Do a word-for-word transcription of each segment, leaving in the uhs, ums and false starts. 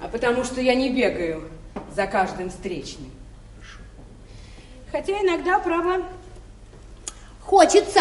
А потому что я не бегаю за каждым встречным. Хорошо. Хотя иногда, право, хочется.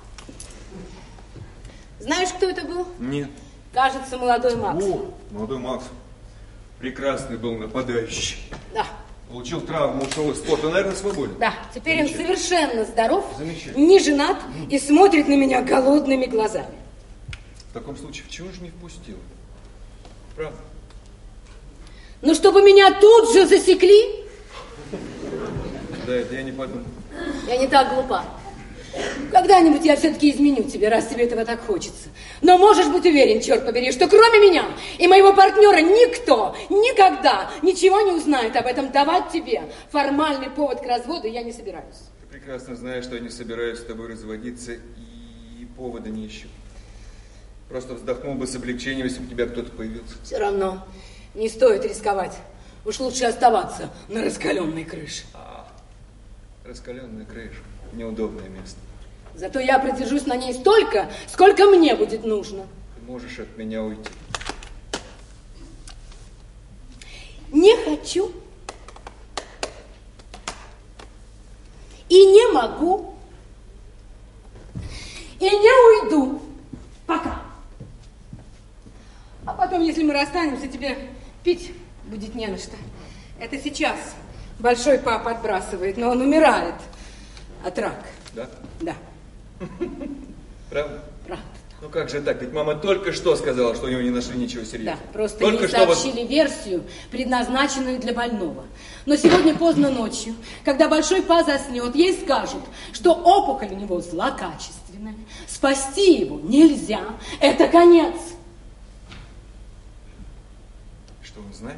Знаешь, кто это был? Нет. Кажется, молодой Макс. О, молодой Макс. Прекрасный был нападающий. Да. Получил травму, ушел из спорта, наверное, свободен. Да, теперь он совершенно здоров, Замечательно. не женат и смотрит на меня голодными глазами. В таком случае, почему же не впустил? Правда? Ну, чтобы меня тут же засекли? Да, это я не подумал. Я не так глупа. Когда-нибудь я все-таки изменю тебе, раз тебе этого так хочется. Но можешь быть уверен, черт побери, что кроме меня и моего партнера никто никогда ничего не узнает об этом. Давать тебе формальный повод к разводу я не собираюсь. Ты прекрасно знаешь, что я не собираюсь с тобой разводиться и повода не ищу. Просто вздохнул бы с облегчением, если бы у тебя кто-то появился. Все равно не стоит рисковать. Уж лучше оставаться на раскаленной крыше. А, раскаленная крыша. Неудобное место. Зато я продержусь на ней столько, сколько мне будет нужно. Ты можешь от меня уйти. Не хочу. И не могу. И не уйду. Пока. А потом, если мы расстанемся, тебе пить будет не на что. Это сейчас большой папа отбрасывает, но он умирает от рака. Да? Да. Правда? Правда. Ну как же так? Ведь мама только что сказала, что у него не нашли ничего серьезного. Да, просто только ей что сообщили вот... версию, предназначенную для больного. Но сегодня поздно ночью, когда большой па заснет, ей скажут, что опухоль у него злокачественная, спасти его нельзя, это конец. Что, он знает?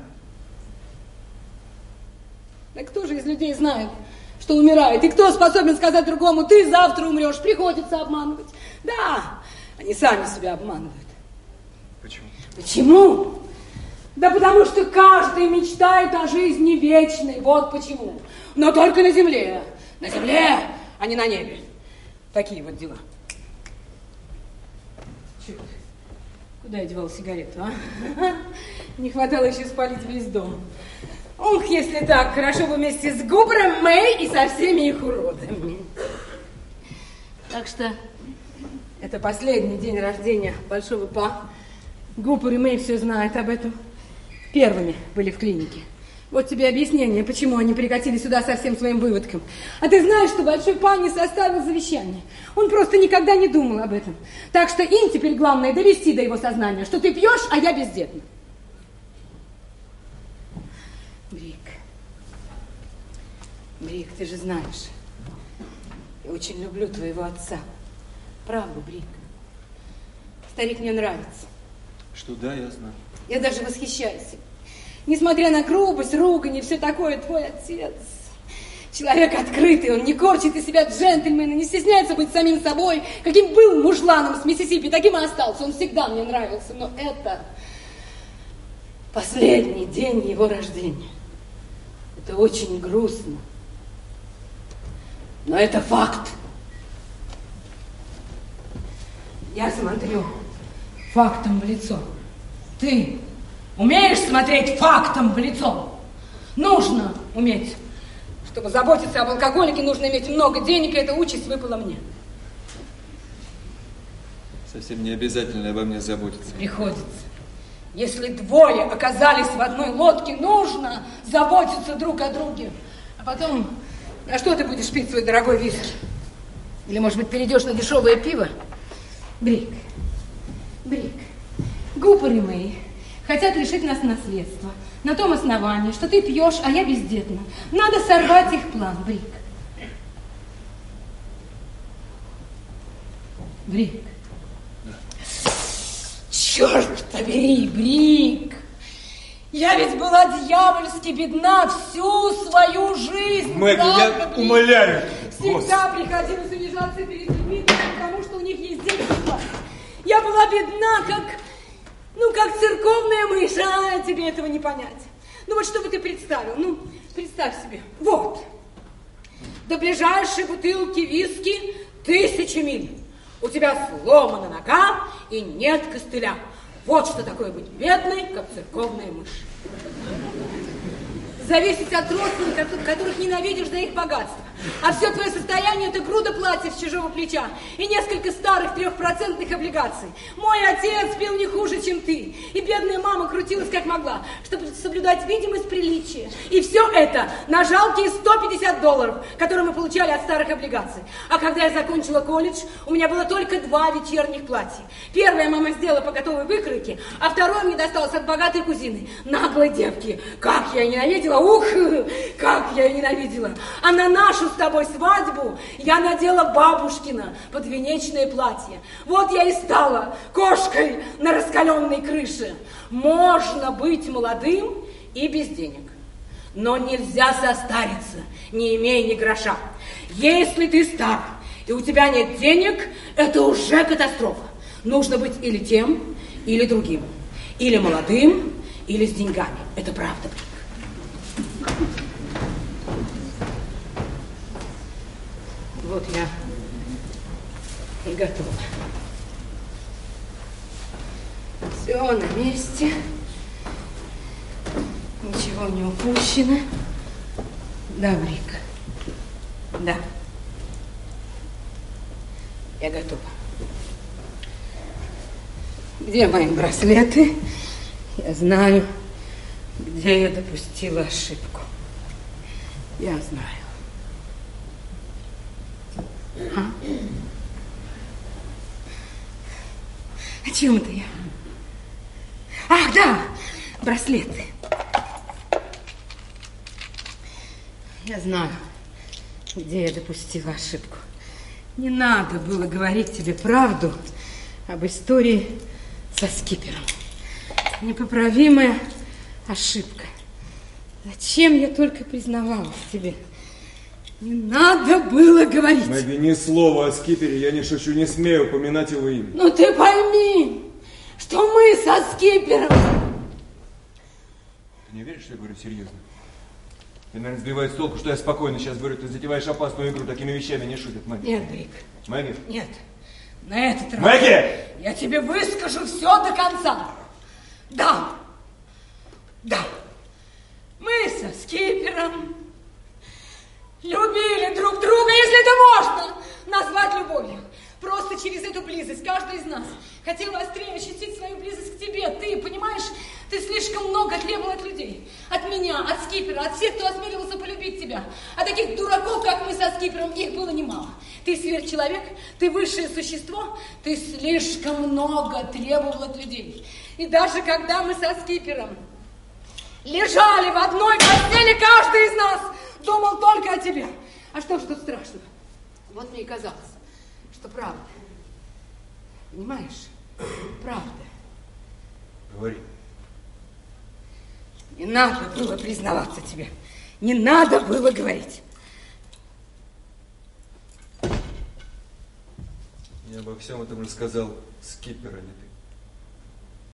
Да кто же из людей знает, что умирает? И кто способен сказать другому, ты завтра умрешь, приходится обманывать? Да, они сами себя обманывают. Почему? Почему? Да потому что каждый мечтает о жизни вечной, вот почему. Но только на земле, на земле, а не на небе. Такие вот дела. Черт, куда я девала сигарету, а? Не хватало еще спалить весь дом. Ух, если так, хорошо бы вместе с Губером, Мэй и со всеми их уродами. Так что это последний день рождения большого па. Губер и Мэй все знают об этом. Первыми были в клинике. Вот тебе объяснение, почему они прикатили сюда со всем своим выводком. А ты знаешь, что большой па не составил завещание. Он просто никогда не думал об этом. Так что им теперь главное довести до его сознания, что ты пьешь, а я бездетна. Брик, Брик, ты же знаешь, я очень люблю твоего отца. Правда, Брик? Старик мне нравится. Что да, я знаю. Я даже восхищаюсь им. Несмотря на грубость, ругань и все такое, твой отец. Человек открытый, он не корчит из себя джентльмена, не стесняется быть самим собой. Каким был мужланом с Миссисипи, таким и остался. Он всегда мне нравился, но это последний день его рождения. Это очень грустно. Но это факт. Я смотрю фактом в лицо. Ты умеешь смотреть фактом в лицо? Нужно уметь. Чтобы заботиться об алкоголике, нужно иметь много денег, и эта участь выпала мне. Совсем не обязательно обо мне заботиться. Приходится. Если двое оказались в одной лодке, нужно заботиться друг о друге. А потом, на что ты будешь пить свой дорогой виски? Или, может быть, перейдешь на дешевое пиво? Брик, Брик, Губер и Мэй хотят лишить нас наследства на том основании, что ты пьешь, а я бездетна. Надо сорвать их план, Брик. Брик. Да. Черт побери, Брик. Я ведь была дьявольски бедна всю свою жизнь. Мэгги, я Брик? умоляю. Всегда приходилось унижаться перед людьми, потому что у них есть деньги. Я была бедна, как, ну, как церковная мышь. А, тебе этого не понять. Ну, вот что бы ты представил? Ну, представь себе. Вот. До ближайшей бутылки виски тысячи миль. У тебя сломана нога и нет костыля. Вот что такое быть бедной, как церковная мышь. Зависеть от родственников, которых ненавидишь за их богатство. А все твое состояние – это груда платьев с чужого плеча и несколько старых трехпроцентных облигаций. Мой отец пил не хуже, чем ты. И бедная мама крутилась как могла, чтобы соблюдать видимость приличия. И все это на жалкие сто пятьдесят долларов, которые мы получали от старых облигаций. А когда я закончила колледж, у меня было только два вечерних платья. Первое мама сделала по готовой выкройке, а второе мне досталось от богатой кузины. Наглой девки. Как я ее ненавидела! Ух, как я ее ненавидела! А на нашу с тобой свадьбу я надела бабушкино подвенечное платье. Вот я и стала кошкой на раскаленной крыше. Можно быть молодым и без денег, но нельзя состариться, не имея ни гроша. Если ты стар и у тебя нет денег, это уже катастрофа. Нужно быть или тем, или другим. Или молодым, или с деньгами. Это правда. Вот я и готова. Все на месте. Ничего не упущено. Да, Брик. Да. Я готова. Где мои браслеты? Я знаю, где я допустила ошибку. Я знаю. А? О чем это я? Ах, да, браслеты. Я знаю, где я допустила ошибку. Не надо было говорить тебе правду об истории со Скипером. Непоправимая ошибка. Зачем я только признавалась тебе? Не надо было говорить. Мэгги, ни слова о Скипере, я не шучу, не смею упоминать его имя. Ну ты пойми, что мы со Скипером... Ты не веришь, что я говорю серьезно? Ты, наверное, сбивает с толку, что я спокойно сейчас говорю. Ты затеваешь опасную игру, такими вещами не шутят, Мэгги. Нет, Брик. Мэгги? Нет. На этот раз... Мэгги! Я тебе выскажу все до конца. Да. Да. Мы со Скипером любили друг друга, если это можно назвать любовью. Просто через эту близость каждый из нас хотел острее ощутить свою близость к тебе. Ты, понимаешь, ты слишком много требовал от людей. От меня, от Скипера, от всех, кто осмеливался полюбить тебя. А таких дураков, как мы со Скипером, их было немало. Ты сверхчеловек, ты высшее существо, ты слишком много требовал от людей. И даже когда мы со Скипером лежали в одной постели, каждый из нас думал только о тебе. А что ж тут страшного? Вот мне и казалось, что правда. Понимаешь? Правда. Говори. Не надо было признаваться тебе. Не надо было говорить. Я обо всем этом рассказал Скипер, а не ты.